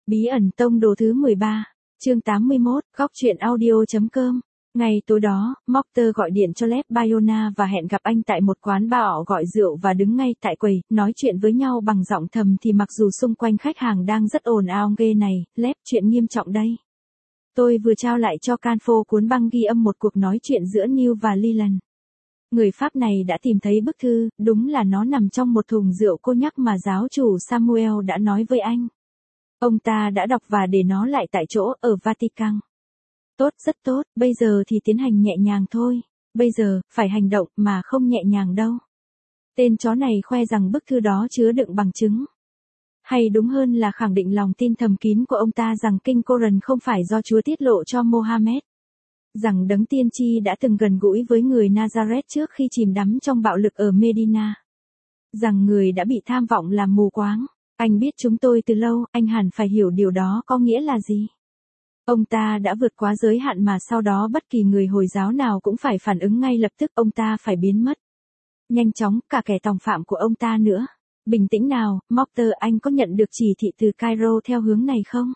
Bí ẩn tông đồ thứ 13, chương 81, góc truyện audio.com. Ngày tối đó, Mocter gọi điện cho Lev Bayona và hẹn gặp anh tại một quán bar gọi rượu và đứng ngay tại quầy, nói chuyện với nhau bằng giọng thầm thì mặc dù xung quanh khách hàng đang rất ồn ào ghê này, Lev, chuyện nghiêm trọng đây. Tôi vừa trao lại cho Canfo cuốn băng ghi âm một cuộc nói chuyện giữa Neil và Leland. Người Pháp này đã tìm thấy bức thư, đúng là nó nằm trong một thùng rượu cô nhắc mà giáo chủ Samuel đã nói với anh. Ông ta đã đọc và để nó lại tại chỗ ở Vatican. Tốt, rất tốt, bây giờ thì tiến hành nhẹ nhàng thôi. Bây giờ, phải hành động mà không nhẹ nhàng đâu. Tên chó này khoe rằng bức thư đó chứa đựng bằng chứng. Hay đúng hơn là khẳng định lòng tin thầm kín của ông ta rằng kinh Koran không phải do Chúa tiết lộ cho Mohammed. Rằng đấng tiên tri đã từng gần gũi với người Nazareth trước khi chìm đắm trong bạo lực ở Medina. Rằng người đã bị tham vọng làm mù quáng. Anh biết chúng tôi từ lâu, anh hẳn phải hiểu điều đó có nghĩa là gì. Ông ta đã vượt quá giới hạn mà sau đó bất kỳ người Hồi giáo nào cũng phải phản ứng ngay lập tức, ông ta phải biến mất. Nhanh chóng, cả kẻ tòng phạm của ông ta nữa. Bình tĩnh nào, Mocter, anh có nhận được chỉ thị từ Cairo theo hướng này không?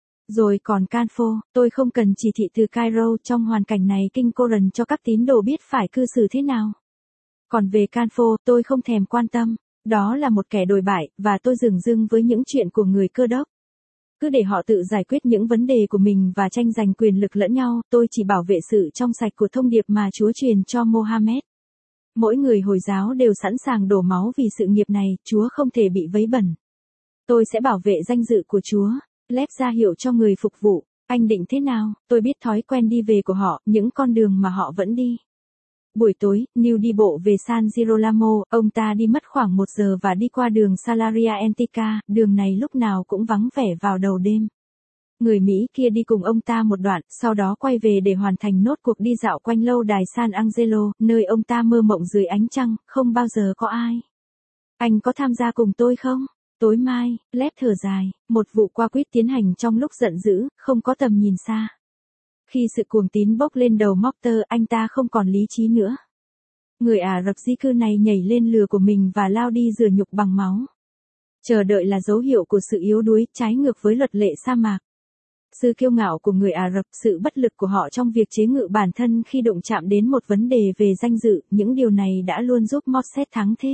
Rồi còn Canfo, tôi không cần chỉ thị từ Cairo, trong hoàn cảnh này kinh Koran cho các tín đồ biết phải cư xử thế nào. Còn về Canfo, tôi không thèm quan tâm. Đó là một kẻ đồi bại, và tôi dửng dưng với những chuyện của người Cơ đốc. Cứ để họ tự giải quyết những vấn đề của mình và tranh giành quyền lực lẫn nhau, tôi chỉ bảo vệ sự trong sạch của thông điệp mà Chúa truyền cho Mohammed. Mỗi người Hồi giáo đều sẵn sàng đổ máu vì sự nghiệp này, Chúa không thể bị vấy bẩn. Tôi sẽ bảo vệ danh dự của Chúa. Lev ra hiệu cho người phục vụ. Anh định thế nào? Tôi biết thói quen đi về của họ, những con đường mà họ vẫn đi. Buổi tối, Neil đi bộ về San Girolamo, ông ta đi mất khoảng 1 giờ và đi qua đường Salaria Antica, đường này lúc nào cũng vắng vẻ vào đầu đêm. Người Mỹ kia đi cùng ông ta một đoạn, sau đó quay về để hoàn thành nốt cuộc đi dạo quanh lâu đài San Angelo, nơi ông ta mơ mộng dưới ánh trăng, không bao giờ có ai. Anh có tham gia cùng tôi không? Tối mai, Lev thở dài, một vụ qua quýt tiến hành trong lúc giận dữ, không có tầm nhìn xa. Khi sự cuồng tín bốc lên đầu Mocter, anh ta không còn lý trí nữa. Người Ả Rập di cư này nhảy lên lừa của mình và lao đi rửa nhục bằng máu. Chờ đợi là dấu hiệu của sự yếu đuối, trái ngược với luật lệ sa mạc. Sự kiêu ngạo của người Ả Rập, sự bất lực của họ trong việc chế ngự bản thân khi đụng chạm đến một vấn đề về danh dự, những điều này đã luôn giúp Mosset thắng thế.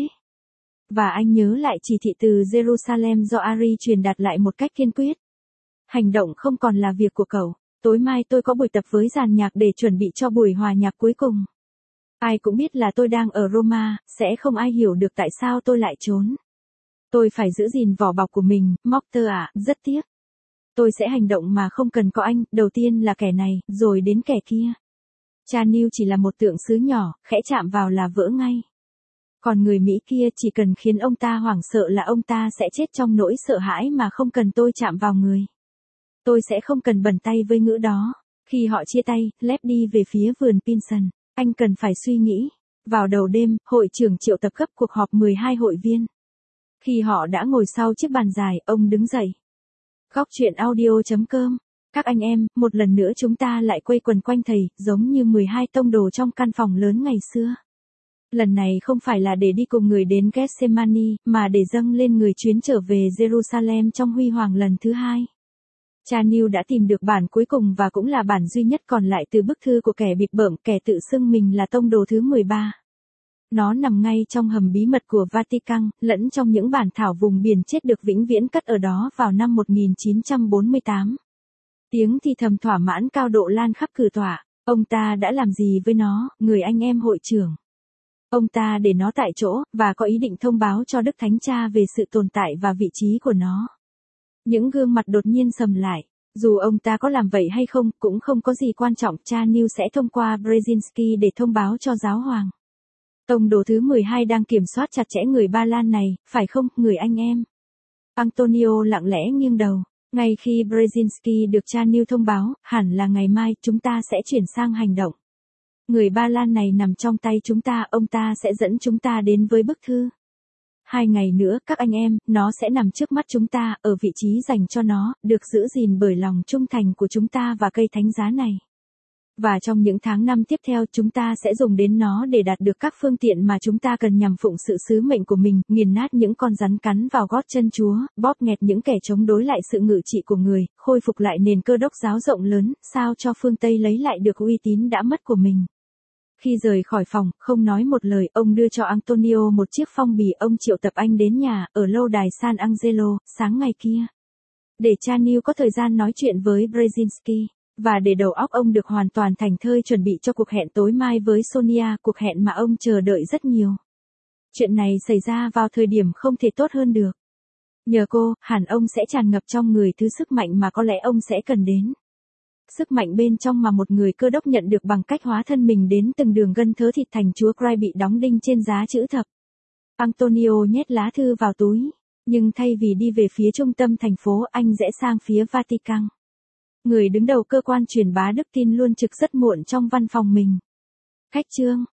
Và anh nhớ lại chỉ thị từ Jerusalem do Ari truyền đạt lại một cách kiên quyết. Hành động không còn là việc của cậu. Tối mai tôi có buổi tập với dàn nhạc để chuẩn bị cho buổi hòa nhạc cuối cùng. Ai cũng biết là tôi đang ở Roma, sẽ không ai hiểu được tại sao tôi lại trốn. Tôi phải giữ gìn vỏ bọc của mình, Mocter ạ, rất tiếc. Tôi sẽ hành động mà không cần có anh, đầu tiên là kẻ này, rồi đến kẻ kia. Cha Neil chỉ là một tượng sứ nhỏ, khẽ chạm vào là vỡ ngay. Còn người Mỹ kia chỉ cần khiến ông ta hoảng sợ là ông ta sẽ chết trong nỗi sợ hãi mà không cần tôi chạm vào người. Tôi sẽ không cần bẩn tay với ngữ đó. Khi họ chia tay, Lev đi về phía vườn Pinson. Anh cần phải suy nghĩ. Vào đầu đêm, hội trưởng triệu tập gấp cuộc họp 12 hội viên. Khi họ đã ngồi sau chiếc bàn dài, ông đứng dậy. Góc truyện audio.com. Các anh em, một lần nữa chúng ta lại quây quần quanh thầy, giống như 12 tông đồ trong căn phòng lớn ngày xưa. Lần này không phải là để đi cùng người đến Gethsemane, mà để dâng lên người chuyến trở về Jerusalem trong huy hoàng lần thứ 2. Cha Neil đã tìm được bản cuối cùng và cũng là bản duy nhất còn lại từ bức thư của kẻ bịp bợm, kẻ tự xưng mình là tông đồ thứ 13. Nó nằm ngay trong hầm bí mật của Vatican, lẫn trong những bản thảo vùng biển chết được vĩnh viễn cất ở đó vào năm 1948. Tiếng thì thầm thỏa mãn cao độ lan khắp cử tọa. Ông ta đã làm gì với nó, người anh em hội trưởng? Ông ta để nó tại chỗ, và có ý định thông báo cho Đức Thánh Cha về sự tồn tại và vị trí của nó. Những gương mặt đột nhiên sầm lại. Dù ông ta có làm vậy hay không, cũng không có gì quan trọng, cha Neil sẽ thông qua Brzezinski để thông báo cho giáo hoàng. Tông đồ thứ 12 đang kiểm soát chặt chẽ người Ba Lan này, phải không, người anh em? Antonio lặng lẽ nghiêng đầu. Ngay khi Brzezinski được cha Neil thông báo, hẳn là ngày mai, chúng ta sẽ chuyển sang hành động. Người Ba Lan này nằm trong tay chúng ta, ông ta sẽ dẫn chúng ta đến với bức thư. 2 ngày nữa, các anh em, nó sẽ nằm trước mắt chúng ta, ở vị trí dành cho nó, được giữ gìn bởi lòng trung thành của chúng ta và cây thánh giá này. Và trong những tháng năm tiếp theo chúng ta sẽ dùng đến nó để đạt được các phương tiện mà chúng ta cần nhằm phụng sự sứ mệnh của mình, nghiền nát những con rắn cắn vào gót chân Chúa, bóp nghẹt những kẻ chống đối lại sự ngự trị của người, khôi phục lại nền Cơ đốc giáo rộng lớn, sao cho phương Tây lấy lại được uy tín đã mất của mình. Khi rời khỏi phòng, không nói một lời, ông đưa cho Antonio một chiếc phong bì, ông triệu tập anh đến nhà, ở lâu đài San Angelo, sáng ngày kia. Để Chanel có thời gian nói chuyện với Brzezinski, và để đầu óc ông được hoàn toàn thành thơi chuẩn bị cho cuộc hẹn tối mai với Sonia, cuộc hẹn mà ông chờ đợi rất nhiều. Chuyện này xảy ra vào thời điểm không thể tốt hơn được. Nhờ cô, hẳn ông sẽ tràn ngập trong người thứ sức mạnh mà có lẽ ông sẽ cần đến. Sức mạnh bên trong mà một người Cơ đốc nhận được bằng cách hóa thân mình đến từng đường gân thớ thịt thành Chúa Christ bị đóng đinh trên giá chữ thập. Antonio nhét lá thư vào túi, nhưng thay vì đi về phía trung tâm thành phố, anh rẽ sang phía Vatican. Người đứng đầu cơ quan truyền bá đức tin luôn trực rất muộn trong văn phòng mình. Khách trương,